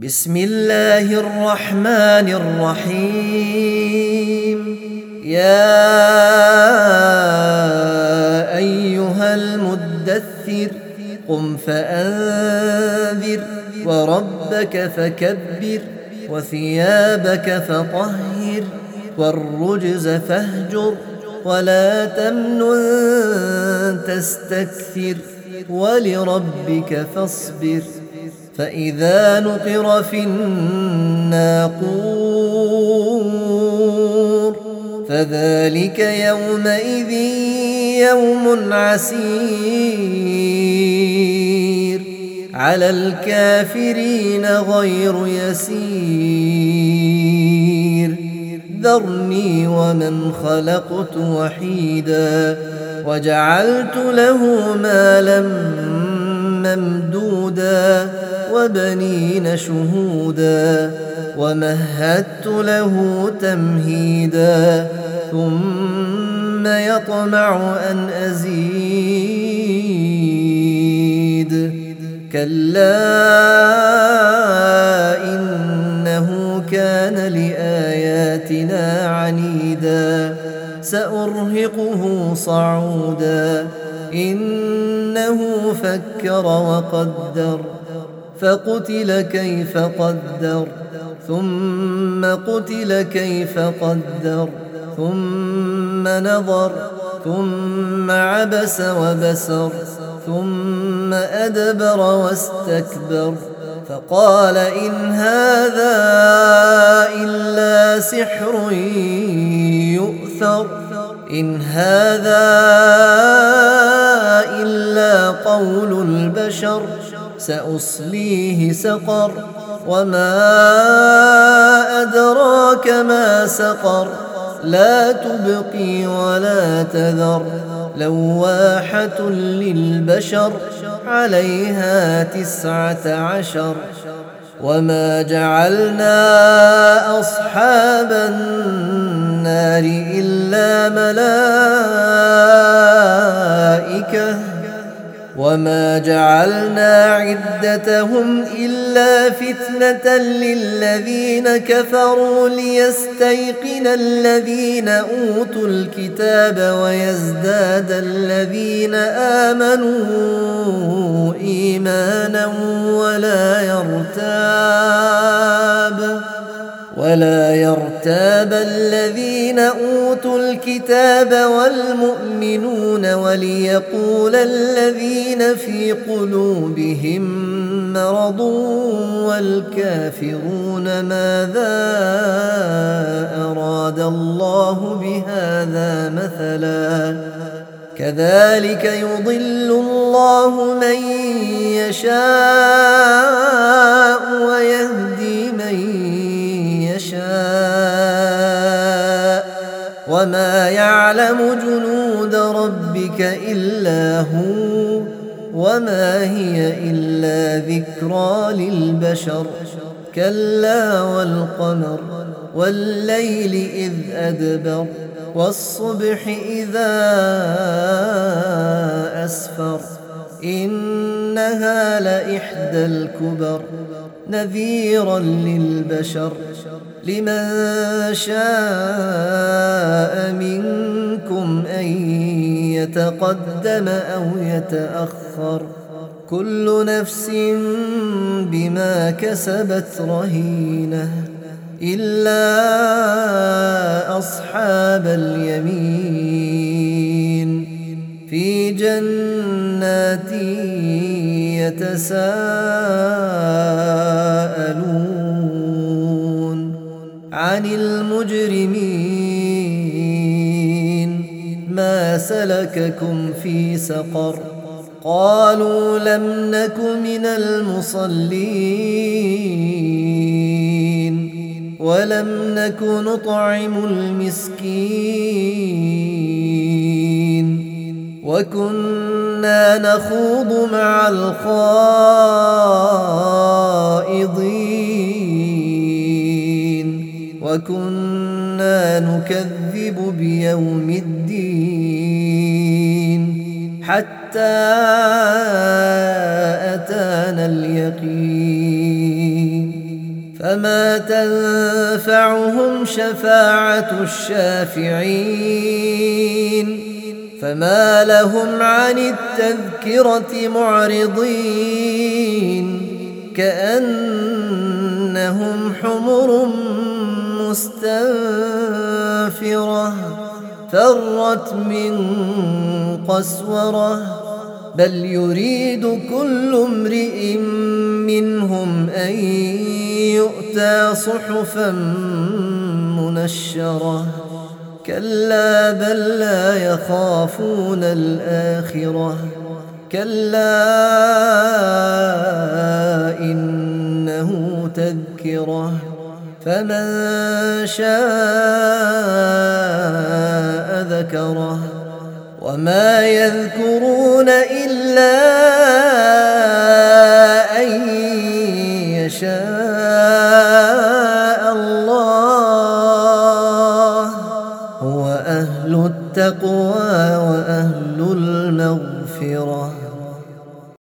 بسم الله الرحمن الرحيم. يا أيها المدثر قم فأنذر وربك فكبر وثيابك فطهر والرجز فاهجر ولا تمنن تستكثر ولربك فاصبر. فإذا نقر في الناقور فذلك يومئذ يوم عسير على الكافرين غير يسير. ذرني ومن خلقت وحيدا وجعلت له مالا ممدودا وبنين شهودا ومهدت له تمهيدا ثم يطمع أن أزيد. كلا إنه كان لآياتنا عنيدا سأرهقه صعودا. إنه فكر وقدر فقتل كيف قدر ثم قتل كيف قدر ثم نظر ثم عبس وبسر ثم أدبر واستكبر فقال إن هذا إلا سحر يؤثر إن هذا إلا قول البشر سأصليه سقر وما أدراك ما سقر لا تبقي ولا تذر لواحة للبشر عليها 19. وما جعلنا أصحاب النار إلا ملائكة وما جعلنا عدتهم إلا فتنة للذين كفروا ليستيقن الذين أوتوا الكتاب ويزداد الذين آمنوا إيمانا ولا يرتاب الذين أوتوا الكتاب والمؤمنون وليقول الذين في قلوبهم مرض والكافرون ماذا أراد الله بهذا مثلا كذلك يضل الله من يشاء ويهدي من يشاء وما يعلم جنود ربك إلا هو وما هي إلا ذكرى للبشر. كلا والقمر والليل إذ أدبر والصبح إذا أسفر إنها لإحدى الكبر نذيرا للبشر لمن شاء منكم أن يتقدم أو يتأخر كل نفس بما كسبت رهينة إلا أصحاب اليمين في جنات يتساءلون عن المجرمين ما سلككم في سقر قالوا لم نك من المصلين ولم نك نطعم المسكين وكنا نخوض مع الخائضين وكنا نكذب بيوم الدين حتى أتانا اليقين فما تنفعهم شفاعة الشافعين فما لهم عن التذكرة معرضين كأنهم حمر مستنفرة فرت من قسورة بل يريد كل امرئ منهم أن يؤتى صحفا منشرة كلا بل لا يخافون الآخرة كلا إنه تذكرة فمن شاء ذكره وما يذكرون إلا أن يشاء الله هو أهل التقوى وأهل المغفرة